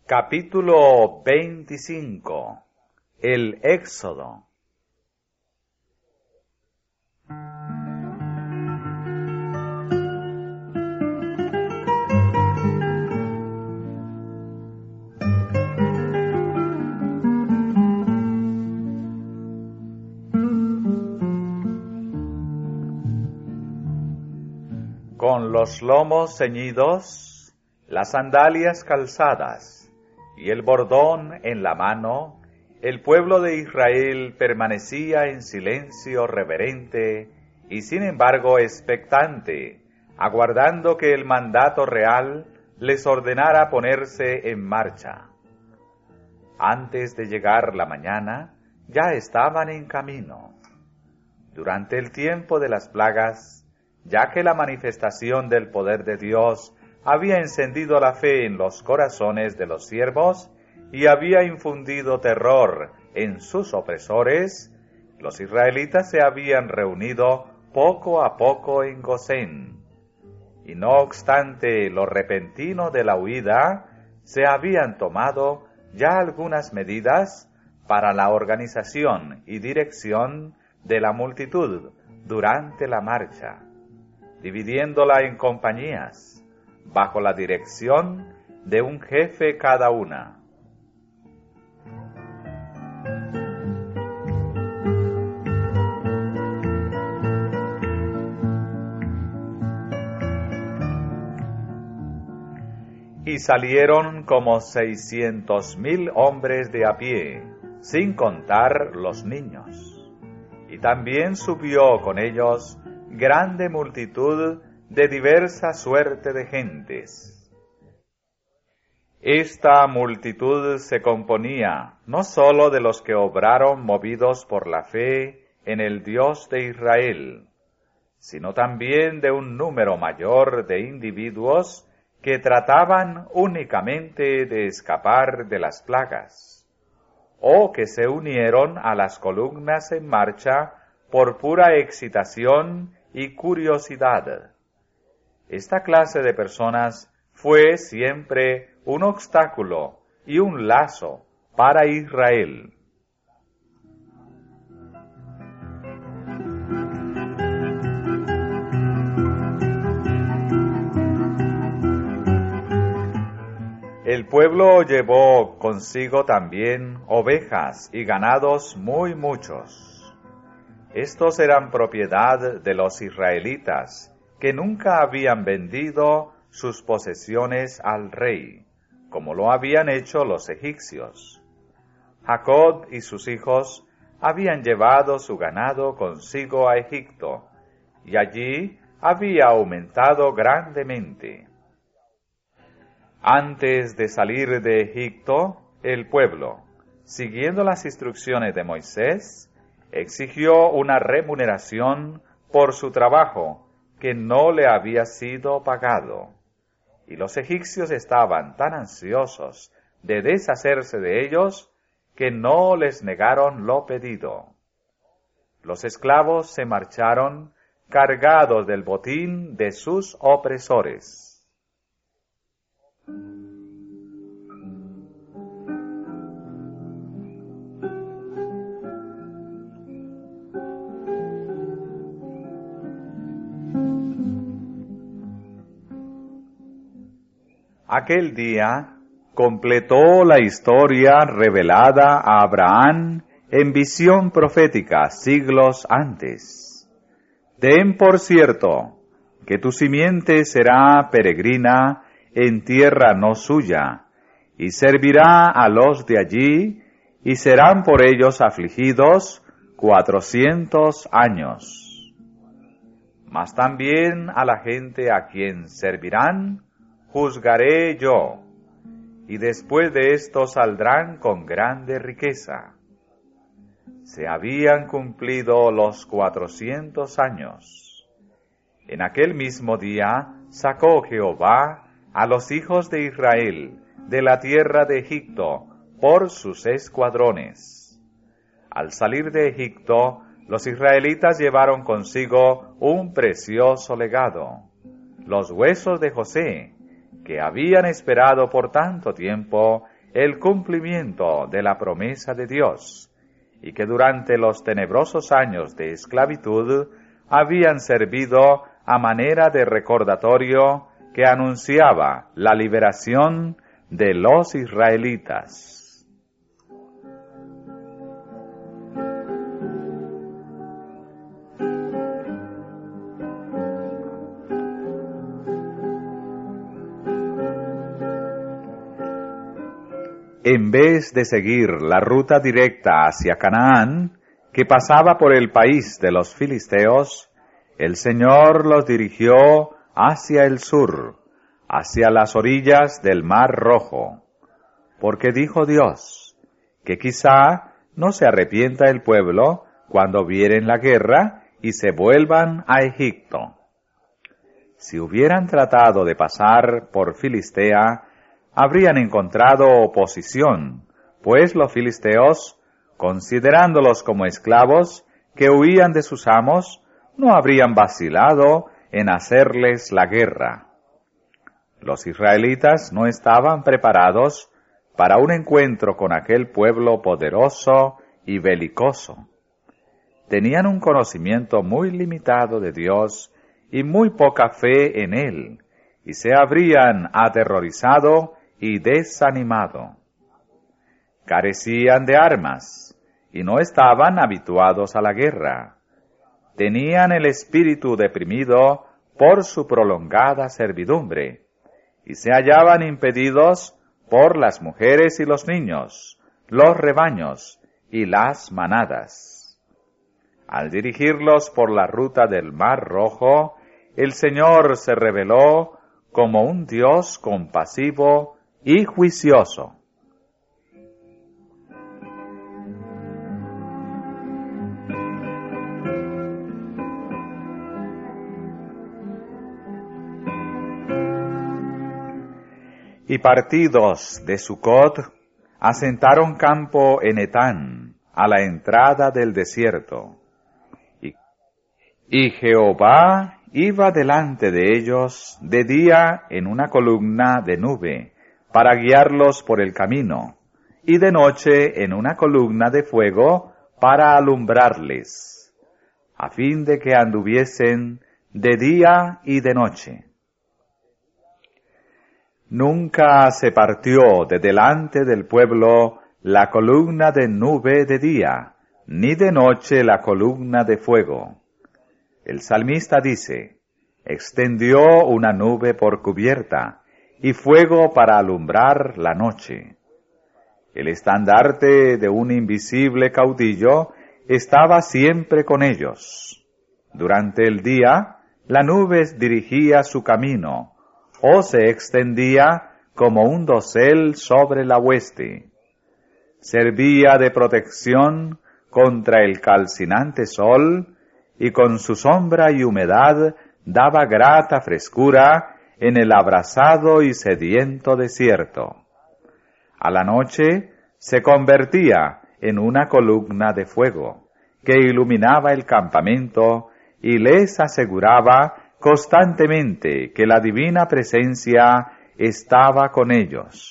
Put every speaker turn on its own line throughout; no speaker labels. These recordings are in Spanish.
Capítulo 25. El Éxodo. Con los lomos ceñidos, las sandalias calzadas y el bordón en la mano, el pueblo de Israel permanecía en silencio reverente y sin embargo expectante, aguardando que el mandato real les ordenara ponerse en marcha. Antes de llegar la mañana, ya estaban en camino. Durante el tiempo de las plagas, ya que la manifestación del poder de Dios había encendido la fe en los corazones de los siervos y había infundido terror en sus opresores, los israelitas se habían reunido poco a poco en Gosén. Y no obstante lo repentino de la huida, se habían tomado ya algunas medidas para la organización y dirección de la multitud durante la marcha, dividiéndola en compañías, bajo la dirección de un jefe cada una. Y salieron como 600,000 hombres de a pie, sin contar los niños. Y también subió con ellos grande multitud de diversa suerte de gentes. Esta multitud se componía no sólo de los que obraron movidos por la fe en el Dios de Israel, sino también de un número mayor de individuos que trataban únicamente de escapar de las plagas, o que se unieron a las columnas en marcha por pura excitación y curiosidad. Esta clase de personas fue siempre un obstáculo y un lazo para Israel. El pueblo llevó consigo también ovejas y ganados muy muchos. Estos eran propiedad de los israelitas, que nunca habían vendido sus posesiones al rey, como lo habían hecho los egipcios. Jacob y sus hijos habían llevado su ganado consigo a Egipto, y allí había aumentado grandemente. Antes de salir de Egipto, el pueblo, siguiendo las instrucciones de Moisés, exigió una remuneración por su trabajo que no le había sido pagado. Y los egipcios estaban tan ansiosos de deshacerse de ellos que no les negaron lo pedido. Los esclavos se marcharon cargados del botín de sus opresores. Aquel día completó la historia revelada a Abraham en visión profética siglos antes. Ten por cierto que tu simiente será peregrina en tierra no suya, y servirá a los de allí, y serán por ellos afligidos 400 años. Mas también a la gente a quien servirán, juzgaré yo, y después de esto saldrán con grande riqueza. Se habían cumplido los 400 años. En aquel mismo día sacó Jehová a los hijos de Israel de la tierra de Egipto por sus escuadrones. Al salir de Egipto, los israelitas llevaron consigo un precioso legado, los huesos de José, que habían esperado por tanto tiempo el cumplimiento de la promesa de Dios, y que durante los tenebrosos años de esclavitud habían servido a manera de recordatorio que anunciaba la liberación de los israelitas. En vez de seguir la ruta directa hacia Canaán, que pasaba por el país de los filisteos, el Señor los dirigió hacia el sur, hacia las orillas del Mar Rojo, porque dijo Dios, que quizá no se arrepienta el pueblo cuando vieren la guerra y se vuelvan a Egipto. Si hubieran tratado de pasar por Filistea, habrían encontrado oposición, pues los filisteos, considerándolos como esclavos que huían de sus amos, no habrían vacilado en hacerles la guerra. Los israelitas no estaban preparados para un encuentro con aquel pueblo poderoso y belicoso. Tenían un conocimiento muy limitado de Dios y muy poca fe en Él, y se habrían aterrorizado y desanimado. Carecían de armas y no estaban habituados a la guerra. Tenían el espíritu deprimido por su prolongada servidumbre y se hallaban impedidos por las mujeres y los niños, los rebaños y las manadas. Al dirigirlos por la ruta del Mar Rojo, el Señor se reveló como un Dios compasivo y juicioso. Y partidos de Sucot, asentaron campo en Etán, a la entrada del desierto. Y Jehová iba delante de ellos de día en una columna de nube, para guiarlos por el camino, y de noche en una columna de fuego para alumbrarles, a fin de que anduviesen de día y de noche. Nunca se partió de delante del pueblo la columna de nube de día, ni de noche la columna de fuego. El salmista dice, extendió una nube por cubierta, y fuego para alumbrar la noche. El estandarte de un invisible caudillo estaba siempre con ellos. Durante el día, la nube dirigía su camino, o se extendía como un dosel sobre la hueste. Servía de protección contra el calcinante sol, y con su sombra y humedad daba grata frescura en el abrasado y sediento desierto. A la noche se convertía en una columna de fuego, que iluminaba el campamento y les aseguraba constantemente que la divina presencia estaba con ellos.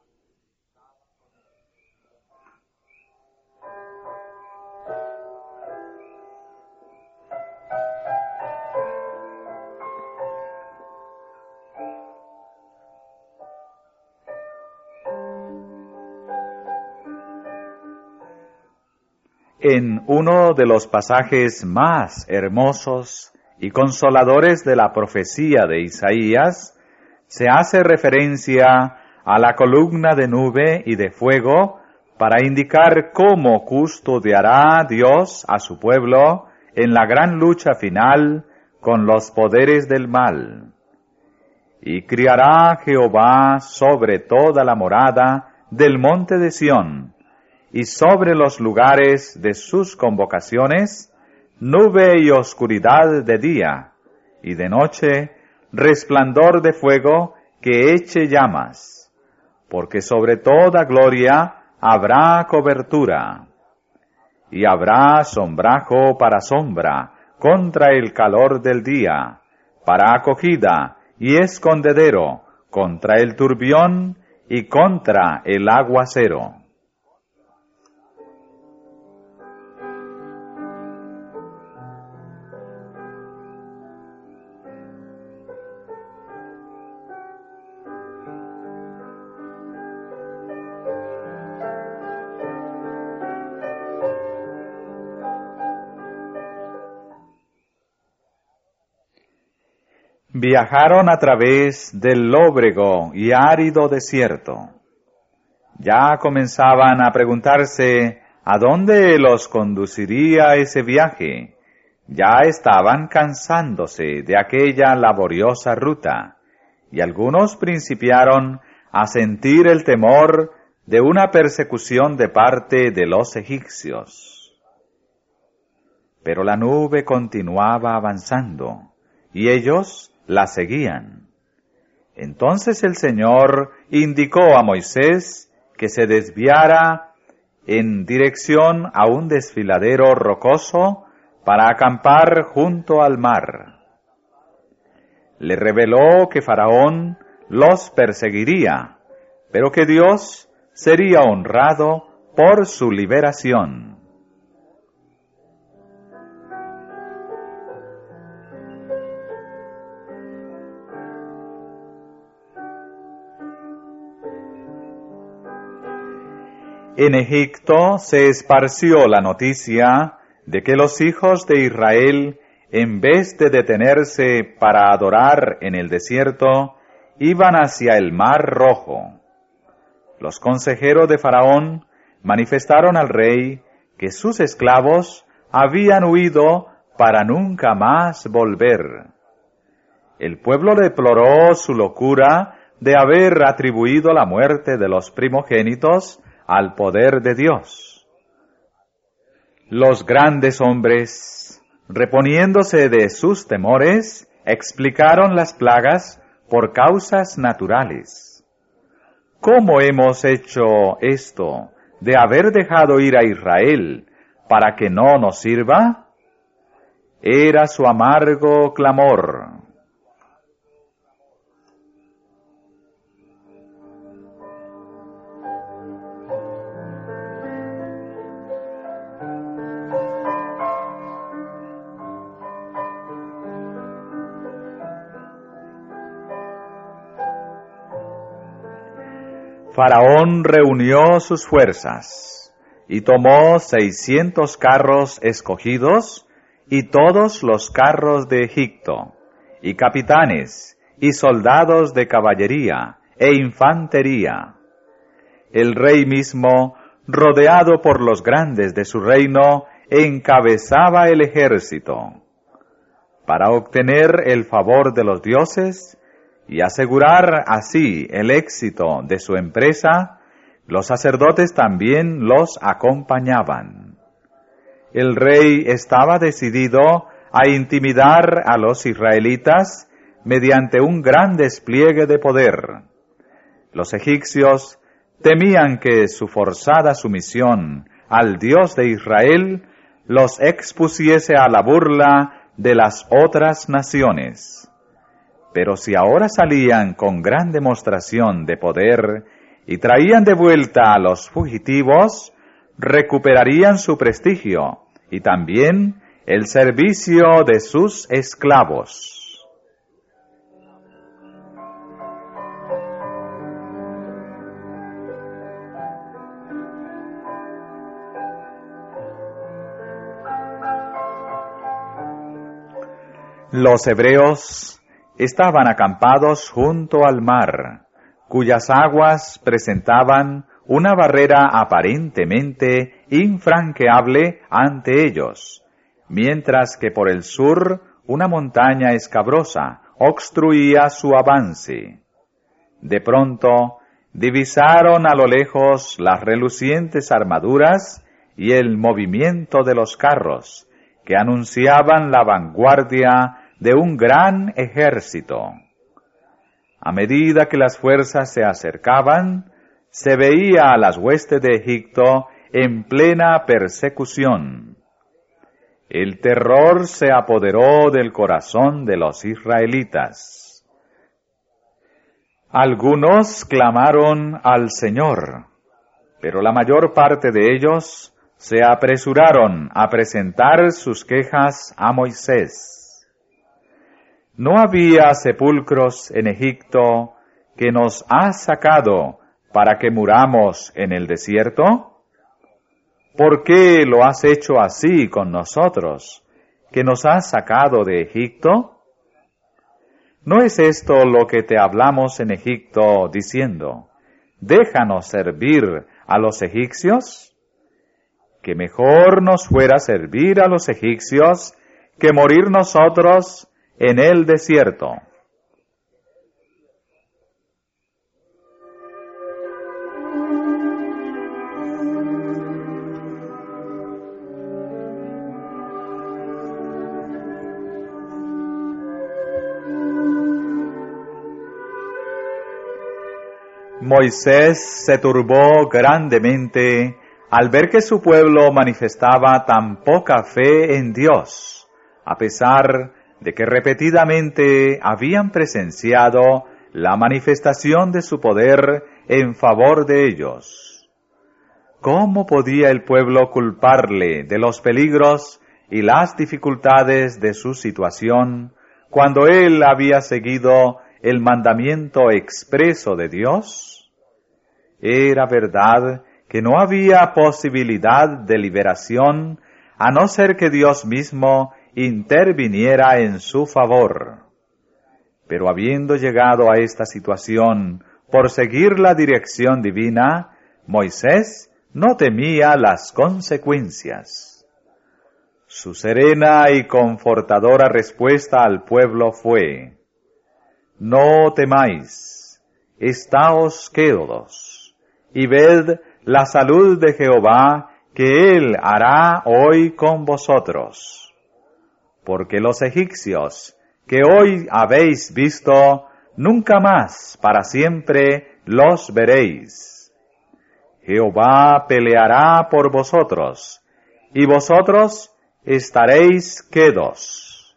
En uno de los pasajes más hermosos y consoladores de la profecía de Isaías, se hace referencia a la columna de nube y de fuego para indicar cómo custodiará Dios a su pueblo en la gran lucha final con los poderes del mal. Y criará Jehová sobre toda la morada del monte de Sión, y sobre los lugares de sus convocaciones, nube y oscuridad de día, y de noche, resplandor de fuego que eche llamas, porque sobre toda gloria habrá cobertura, y habrá sombrajo para sombra contra el calor del día, para acogida y escondedero contra el turbión y contra el aguacero. Viajaron a través del lóbrego y árido desierto. Ya comenzaban a preguntarse a dónde los conduciría ese viaje. Ya estaban cansándose de aquella laboriosa ruta, y algunos principiaron a sentir el temor de una persecución de parte de los egipcios. Pero la nube continuaba avanzando, y ellos la seguían. Entonces el Señor indicó a Moisés que se desviara en dirección a un desfiladero rocoso para acampar junto al mar. Le reveló que Faraón los perseguiría, pero que Dios sería honrado por su liberación. En Egipto se esparció la noticia de que los hijos de Israel, en vez de detenerse para adorar en el desierto, iban hacia el Mar Rojo. Los consejeros de Faraón manifestaron al rey que sus esclavos habían huido para nunca más volver. El pueblo deploró su locura de haber atribuido la muerte de los primogénitos al poder de Dios. Los grandes hombres, reponiéndose de sus temores, explicaron las plagas por causas naturales. ¿Cómo hemos hecho esto de haber dejado ir a Israel para que no nos sirva? Era su amargo clamor. Faraón reunió sus fuerzas y tomó 600 carros escogidos y todos los carros de Egipto, y capitanes y soldados de caballería e infantería. El rey mismo, rodeado por los grandes de su reino, encabezaba el ejército. Para obtener el favor de los dioses y asegurar así el éxito de su empresa, los sacerdotes también los acompañaban. El rey estaba decidido a intimidar a los israelitas mediante un gran despliegue de poder. Los egipcios temían que su forzada sumisión al Dios de Israel los expusiese a la burla de las otras naciones. Pero si ahora salían con gran demostración de poder y traían de vuelta a los fugitivos, recuperarían su prestigio y también el servicio de sus esclavos. Los hebreos estaban acampados junto al mar, cuyas aguas presentaban una barrera aparentemente infranqueable ante ellos, mientras que por el sur una montaña escabrosa obstruía su avance. De pronto divisaron a lo lejos las relucientes armaduras y el movimiento de los carros, que anunciaban la vanguardia de un gran ejército. A medida que las fuerzas se acercaban, se veía a las huestes de Egipto en plena persecución. El terror se apoderó del corazón de los israelitas. Algunos clamaron al Señor, pero la mayor parte de ellos se apresuraron a presentar sus quejas a Moisés. ¿No había sepulcros en Egipto que nos has sacado para que muramos en el desierto? ¿Por qué lo has hecho así con nosotros, que nos has sacado de Egipto? ¿No es esto lo que te hablamos en Egipto, diciendo, déjanos servir a los egipcios? Que mejor nos fuera servir a los egipcios que morir nosotros en el desierto. Moisés se turbó grandemente al ver que su pueblo manifestaba tan poca fe en Dios, a pesar de que repetidamente habían presenciado la manifestación de su poder en favor de ellos. ¿Cómo podía el pueblo culparle de los peligros y las dificultades de su situación cuando él había seguido el mandamiento expreso de Dios? Era verdad que no había posibilidad de liberación a no ser que Dios mismo interviniera en su favor. Pero habiendo llegado a esta situación por seguir la dirección divina, Moisés no temía las consecuencias. Su serena y confortadora respuesta al pueblo fue, no temáis, estáos quedos, y ved la salud de Jehová que Él hará hoy con vosotros. Porque los egipcios que hoy habéis visto, nunca más para siempre los veréis. Jehová peleará por vosotros, y vosotros estaréis quedos.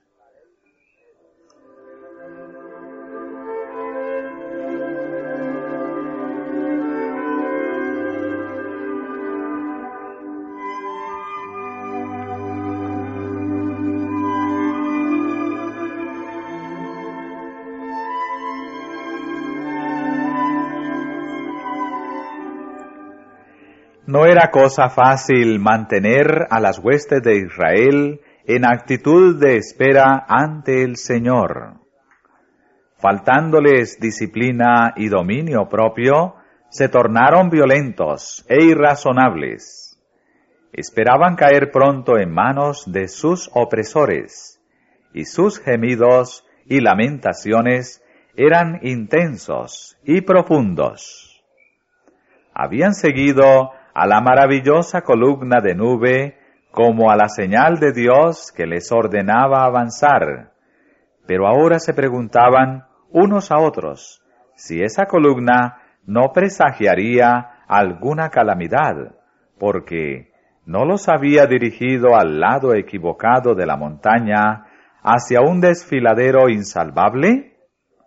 No era cosa fácil mantener a las huestes de Israel en actitud de espera ante el Señor. Faltándoles disciplina y dominio propio, se tornaron violentos e irrazonables. Esperaban caer pronto en manos de sus opresores, y sus gemidos y lamentaciones eran intensos y profundos. Habían seguido a la maravillosa columna de nube como a la señal de Dios que les ordenaba avanzar, pero ahora se preguntaban unos a otros si esa columna no presagiaría alguna calamidad, porque no los había dirigido al lado equivocado de la montaña hacia un desfiladero insalvable.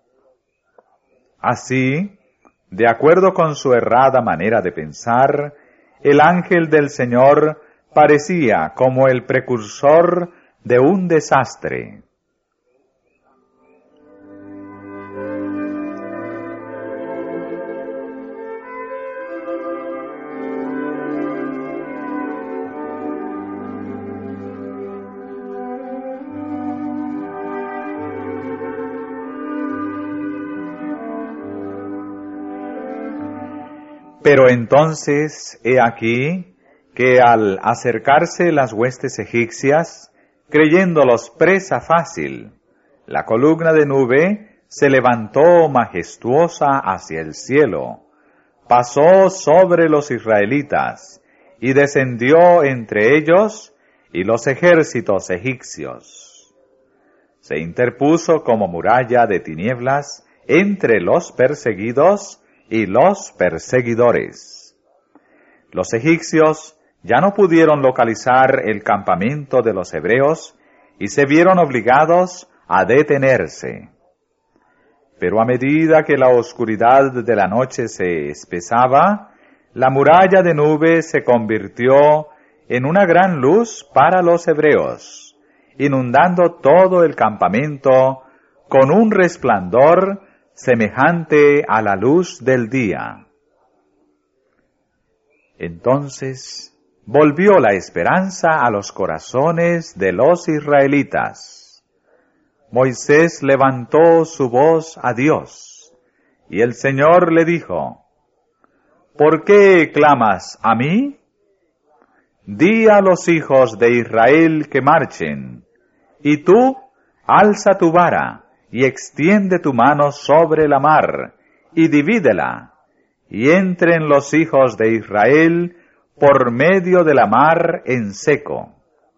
Así, de acuerdo con su errada manera de pensar, el ángel del Señor parecía como el precursor de un desastre. Pero entonces, he aquí, que al acercarse las huestes egipcias, creyéndolos presa fácil, la columna de nube se levantó majestuosa hacia el cielo, pasó sobre los israelitas, y descendió entre ellos y los ejércitos egipcios. Se interpuso como muralla de tinieblas entre los perseguidos y los perseguidores. Los egipcios ya no pudieron localizar el campamento de los hebreos y se vieron obligados a detenerse. Pero a medida que la oscuridad de la noche se espesaba, la muralla de nube se convirtió en una gran luz para los hebreos, inundando todo el campamento con un resplandor semejante a la luz del día. Entonces volvió la esperanza a los corazones de los israelitas. Moisés levantó su voz a Dios, y el Señor le dijo: ¿Por qué clamas a mí? Di a los hijos de Israel que marchen, y tú alza tu vara, y extiende tu mano sobre la mar, y divídela, y entren los hijos de Israel por medio de la mar en seco.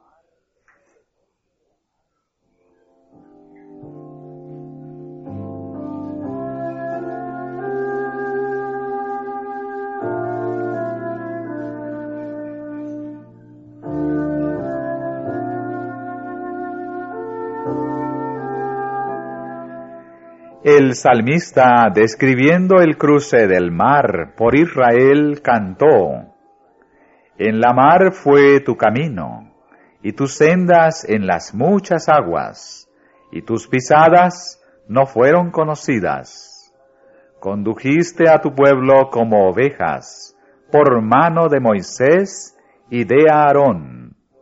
El salmista, describiendo el cruce del mar por Israel, cantó: En la mar fue tu camino, y tus sendas en las muchas aguas, y tus pisadas no fueron conocidas. Condujiste a tu pueblo como ovejas, por mano de Moisés y de Aarón.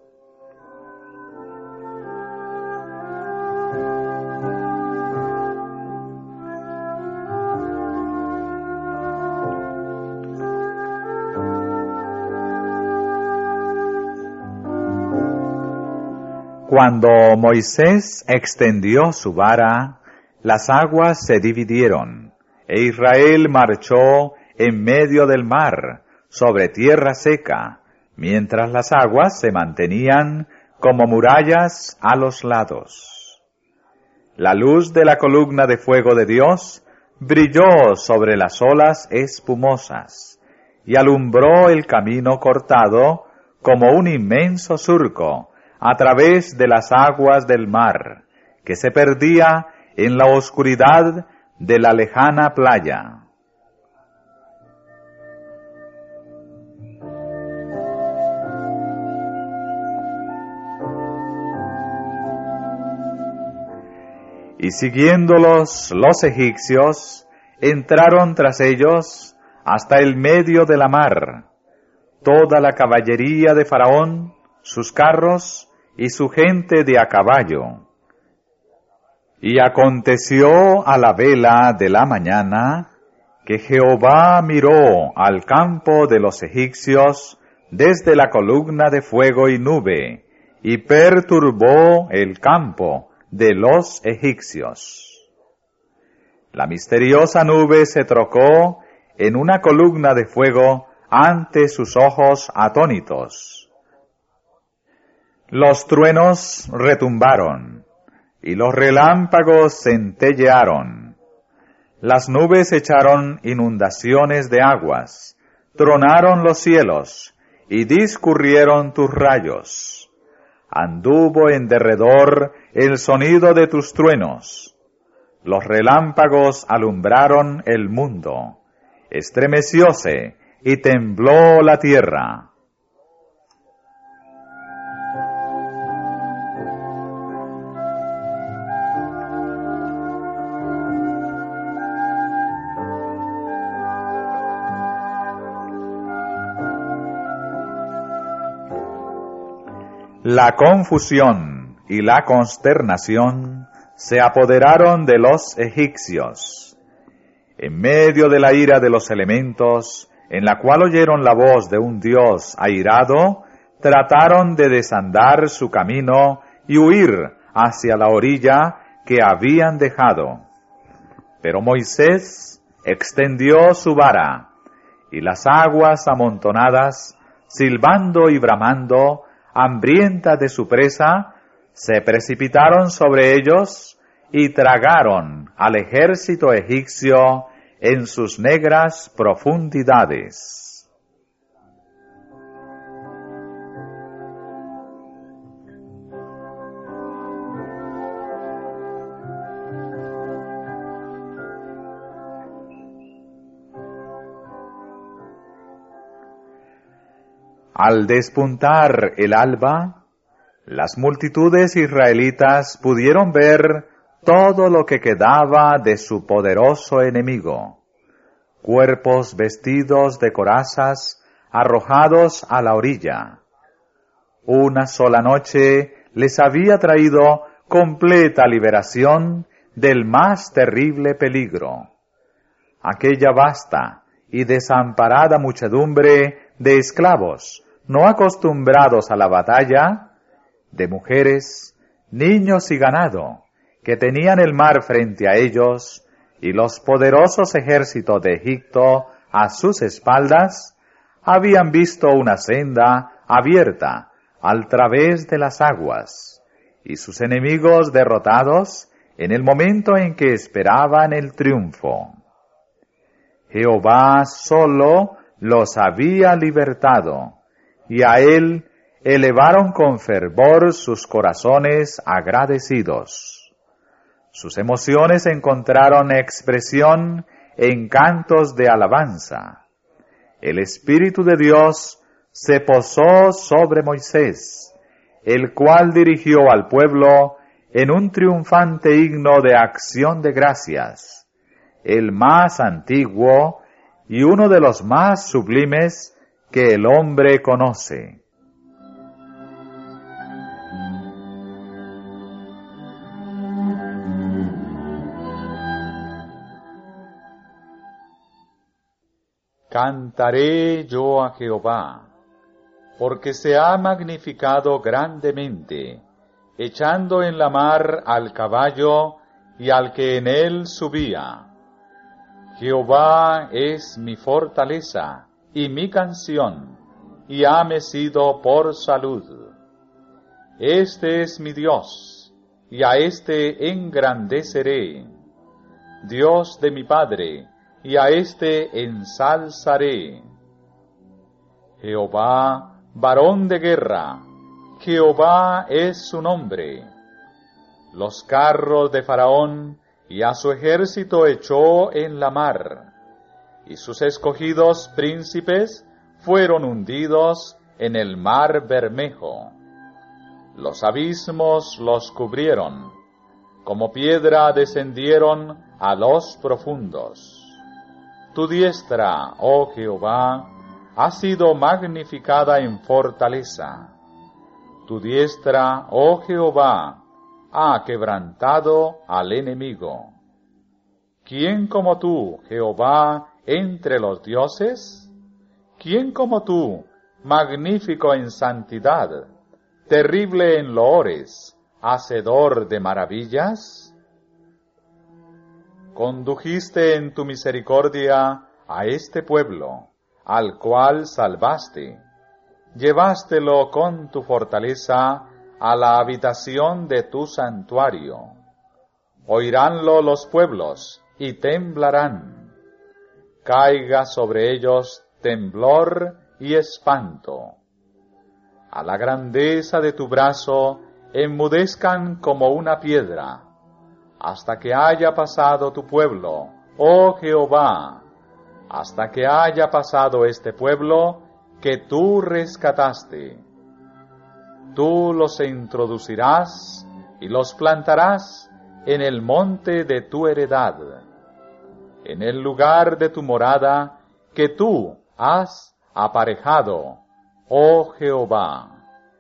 Cuando Moisés extendió su vara, las aguas se dividieron, e Israel marchó en medio del mar, sobre tierra seca, mientras las aguas se mantenían como murallas a los lados. La luz de la columna de fuego de Dios brilló sobre las olas espumosas, y alumbró el camino cortado como un inmenso surco, a través de las aguas del mar, que se perdía en la oscuridad de la lejana playa. Y siguiéndolos los egipcios, entraron tras ellos hasta el medio de la mar, toda la caballería de Faraón, sus carros y su gente de a caballo. Y aconteció a la vela de la mañana que Jehová miró al campo de los egipcios desde la columna de fuego y nube, y perturbó el campo de los egipcios. La misteriosa nube se trocó en una columna de fuego ante sus ojos atónitos. Los truenos retumbaron, y los relámpagos centellearon. Las nubes echaron inundaciones de aguas, tronaron los cielos, y discurrieron tus rayos. Anduvo en derredor el sonido de tus truenos. Los relámpagos alumbraron el mundo. Estremecióse y tembló la tierra. La confusión y la consternación se apoderaron de los egipcios. En medio de la ira de los elementos, en la cual oyeron la voz de un Dios airado, trataron de desandar su camino y huir hacia la orilla que habían dejado. Pero Moisés extendió su vara, y las aguas amontonadas, silbando y bramando, hambrientas de su presa, se precipitaron sobre ellos y tragaron al ejército egipcio en sus negras profundidades. Al despuntar el alba, las multitudes israelitas pudieron ver todo lo que quedaba de su poderoso enemigo. Cuerpos vestidos de corazas arrojados a la orilla. Una sola noche les había traído completa liberación del más terrible peligro. Aquella vasta y desamparada muchedumbre de esclavos no acostumbrados a la batalla, de mujeres, niños y ganado, que tenían el mar frente a ellos y los poderosos ejércitos de Egipto a sus espaldas, habían visto una senda abierta al través de las aguas, y sus enemigos derrotados en el momento en que esperaban el triunfo. Jehová solo los había libertado, y a él elevaron con fervor sus corazones agradecidos. Sus emociones encontraron expresión en cantos de alabanza. El Espíritu de Dios se posó sobre Moisés, el cual dirigió al pueblo en un triunfante himno de acción de gracias, el más antiguo y uno de los más sublimes que el hombre conoce. Cantaré yo a Jehová, porque se ha magnificado grandemente, echando en la mar al caballo y al que en él subía. Jehová es mi fortaleza y mi canción, y hame sido por salud. Este es mi Dios, y a éste engrandeceré, Dios de mi Padre, y a éste ensalzaré. Jehová, varón de guerra, Jehová es su nombre. Los carros de Faraón y a su ejército echó en la mar, y sus escogidos príncipes fueron hundidos en el mar Bermejo. Los abismos los cubrieron, como piedra descendieron a los profundos. Tu diestra, oh Jehová, ha sido magnificada en fortaleza. Tu diestra, oh Jehová, ha quebrantado al enemigo. ¿Quién como tú, Jehová, entre los dioses? ¿Quién como tú, magnífico en santidad, terrible en loores, hacedor de maravillas? Condujiste en tu misericordia a este pueblo, al cual salvaste. Llevástelo con tu fortaleza a la habitación de tu santuario. Oiránlo los pueblos y temblarán. Caiga sobre ellos temblor y espanto. A la grandeza de tu brazo enmudezcan como una piedra, hasta que haya pasado tu pueblo, oh Jehová, hasta que haya pasado este pueblo que tú rescataste. Tú los introducirás y los plantarás en el monte de tu heredad, en el lugar de tu morada que tú has aparejado, oh Jehová.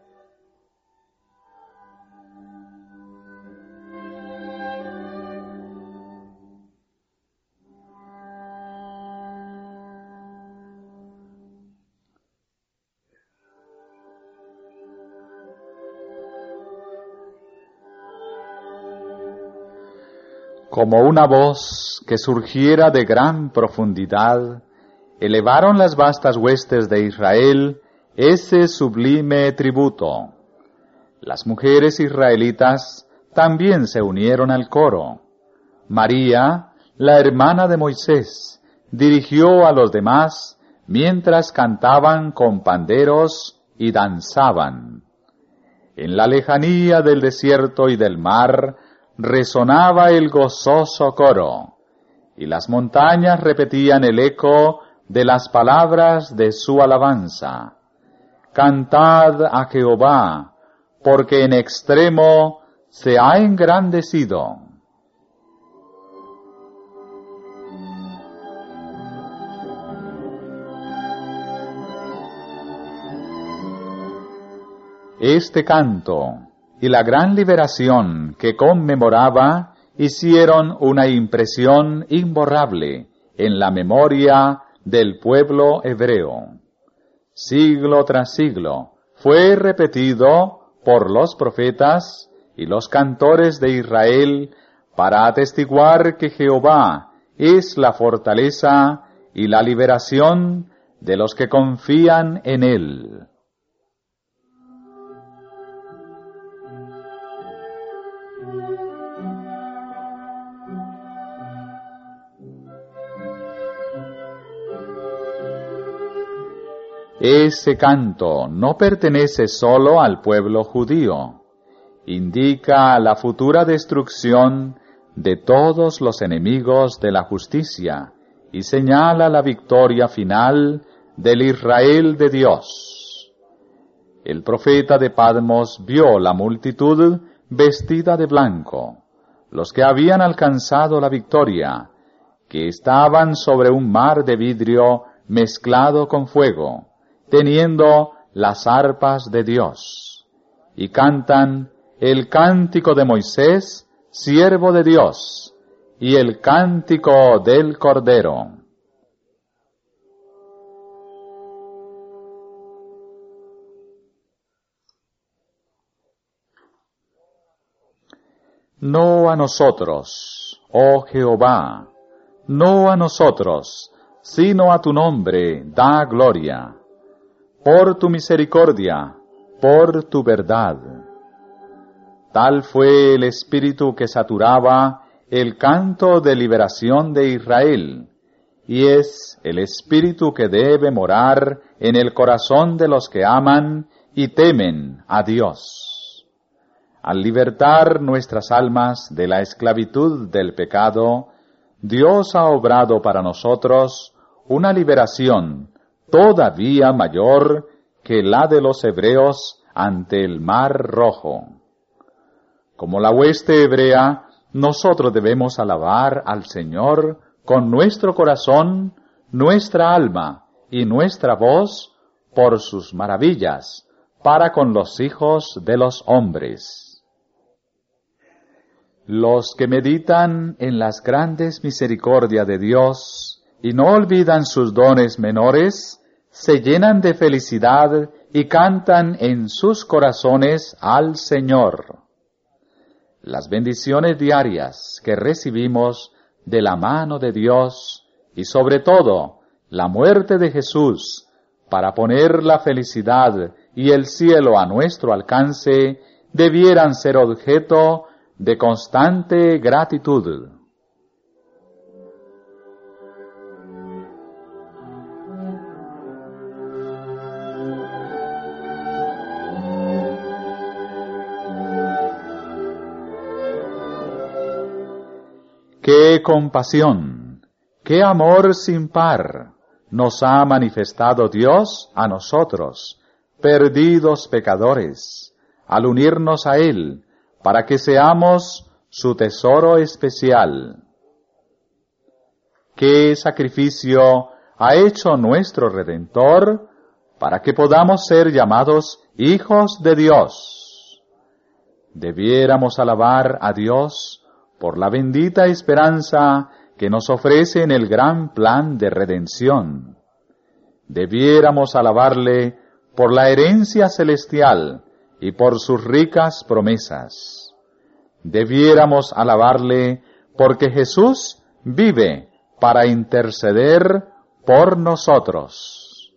Como una voz que surgiera de gran profundidad, elevaron las vastas huestes de Israel ese sublime tributo. Las mujeres israelitas también se unieron al coro. María, la hermana de Moisés, dirigió a los demás mientras cantaban con panderos y danzaban. En la lejanía del desierto y del mar resonaba el gozoso coro, y las montañas repetían el eco de las palabras de su alabanza. Cantad a Jehová, porque en extremo se ha engrandecido. Este canto y la gran liberación que conmemoraba hicieron una impresión imborrable en la memoria del pueblo hebreo. Siglo tras siglo fue repetido por los profetas y los cantores de Israel para atestiguar que Jehová es la fortaleza y la liberación de los que confían en Él. Ese canto no pertenece solo al pueblo judío. Indica la futura destrucción de todos los enemigos de la justicia y señala la victoria final del Israel de Dios. El profeta de Patmos vio la multitud vestida de blanco, los que habían alcanzado la victoria, que estaban sobre un mar de vidrio mezclado con fuego, teniendo las arpas de Dios, y cantan el cántico de Moisés, siervo de Dios, y el cántico del Cordero. No a nosotros, oh Jehová, no a nosotros, sino a tu nombre da gloria, por tu misericordia, por tu verdad. Tal fue el espíritu que saturaba el canto de liberación de Israel, y es el espíritu que debe morar en el corazón de los que aman y temen a Dios. Al libertar nuestras almas de la esclavitud del pecado, Dios ha obrado para nosotros una liberación todavía mayor que la de los hebreos ante el Mar Rojo. Como la hueste hebrea, nosotros debemos alabar al Señor con nuestro corazón, nuestra alma y nuestra voz por sus maravillas para con los hijos de los hombres. Los que meditan en las grandes misericordias de Dios y no olvidan sus dones menores, se llenan de felicidad y cantan en sus corazones al Señor. Las bendiciones diarias que recibimos de la mano de Dios y sobre todo la muerte de Jesús para poner la felicidad y el cielo a nuestro alcance debieran ser objeto de constante gratitud. ¡Qué compasión! ¡Qué amor sin par! Nos ha manifestado Dios a nosotros, perdidos pecadores, al unirnos a Él, para que seamos su tesoro especial. ¿Qué sacrificio ha hecho nuestro Redentor para que podamos ser llamados hijos de Dios? Debiéramos alabar a Dios por la bendita esperanza que nos ofrece en el gran plan de redención. Debiéramos alabarle por la herencia celestial y por sus ricas promesas. Debiéramos alabarle porque Jesús vive para interceder por nosotros.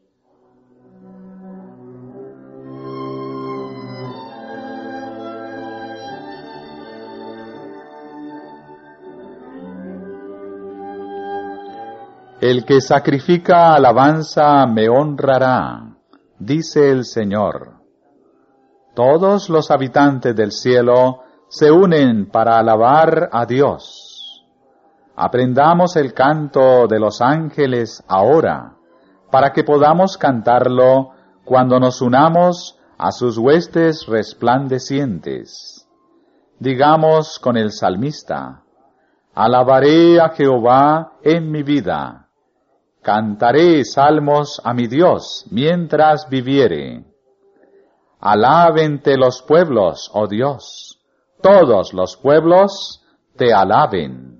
El que sacrifica alabanza me honrará, dice el Señor. Todos los habitantes del cielo se unen para alabar a Dios. Aprendamos el canto de los ángeles ahora, para que podamos cantarlo cuando nos unamos a sus huestes resplandecientes. Digamos con el salmista: alabaré a Jehová en mi vida, cantaré salmos a mi Dios mientras viviere. Alábente los pueblos, oh Dios, todos los pueblos te alaben.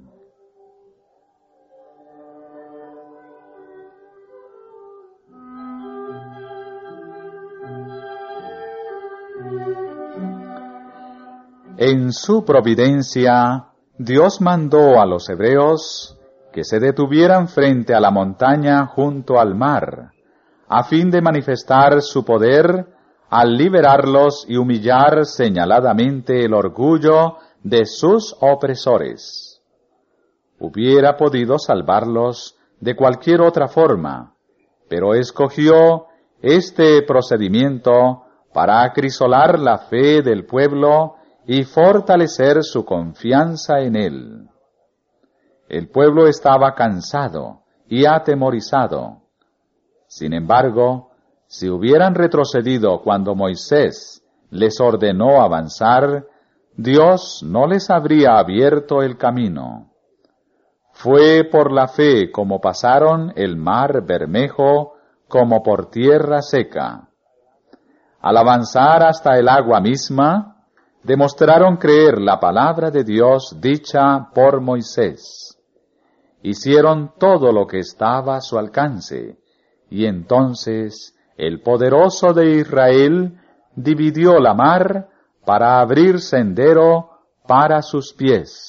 En su providencia, Dios mandó a los hebreos que se detuvieran frente a la montaña junto al mar, a fin de manifestar su poder al liberarlos y humillar señaladamente el orgullo de sus opresores. Hubiera podido salvarlos de cualquier otra forma, pero escogió este procedimiento para acrisolar la fe del pueblo y fortalecer su confianza en él. El pueblo estaba cansado y atemorizado. Sin embargo, si hubieran retrocedido cuando Moisés les ordenó avanzar, Dios no les habría abierto el camino. Fue por la fe como pasaron el mar Bermejo como por tierra seca. Al avanzar hasta el agua misma, demostraron creer la palabra de Dios dicha por Moisés. Hicieron todo lo que estaba a su alcance, y entonces el poderoso de Israel dividió la mar para abrir sendero para sus pies.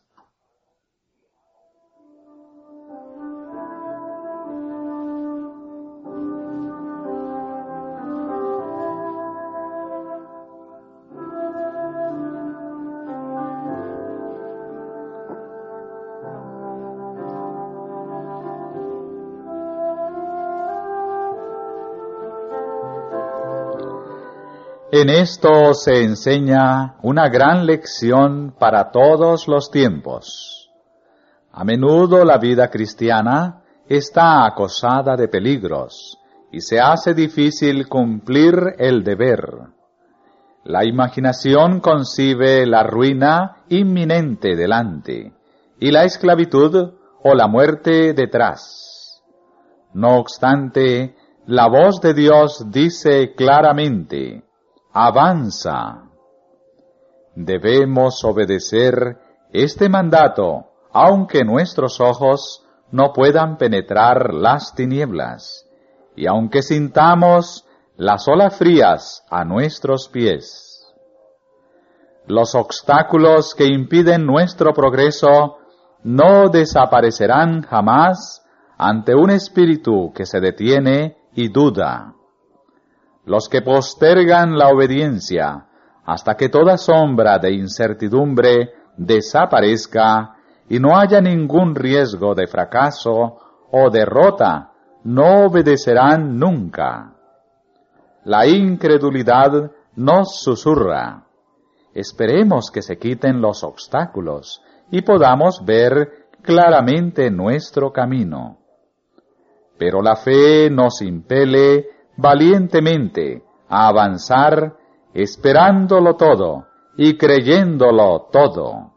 En esto se enseña una gran lección para todos los tiempos. A menudo la vida cristiana está acosada de peligros y se hace difícil cumplir el deber. La imaginación concibe la ruina inminente delante y la esclavitud o la muerte detrás. No obstante, la voz de Dios dice claramente: avanza. Debemos obedecer este mandato, aunque nuestros ojos no puedan penetrar las tinieblas, y aunque sintamos las olas frías a nuestros pies. Los obstáculos que impiden nuestro progreso no desaparecerán jamás ante un espíritu que se detiene y duda. Los que postergan la obediencia hasta que toda sombra de incertidumbre desaparezca y no haya ningún riesgo de fracaso o derrota, no obedecerán nunca. La incredulidad nos susurra: esperemos que se quiten los obstáculos y podamos ver claramente nuestro camino. Pero la fe nos impele valientemente a avanzar, esperándolo todo y creyéndolo todo.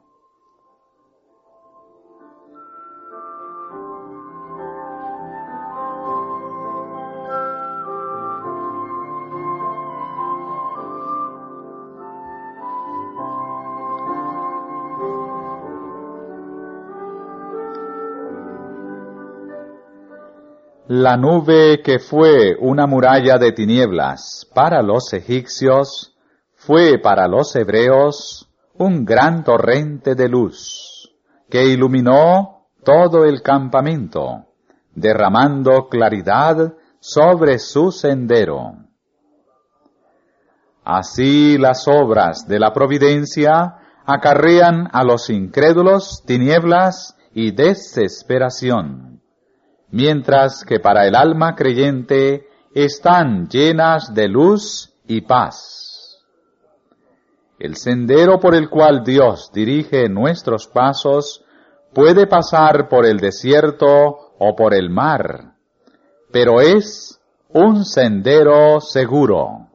La nube que fue una muralla de tinieblas para los egipcios, fue para los hebreos un gran torrente de luz, que iluminó todo el campamento, derramando claridad sobre su sendero. Así las obras de la providencia acarrean a los incrédulos tinieblas y desesperación, mientras que para el alma creyente están llenas de luz y paz. El sendero por el cual Dios dirige nuestros pasos puede pasar por el desierto o por el mar, pero es un sendero seguro.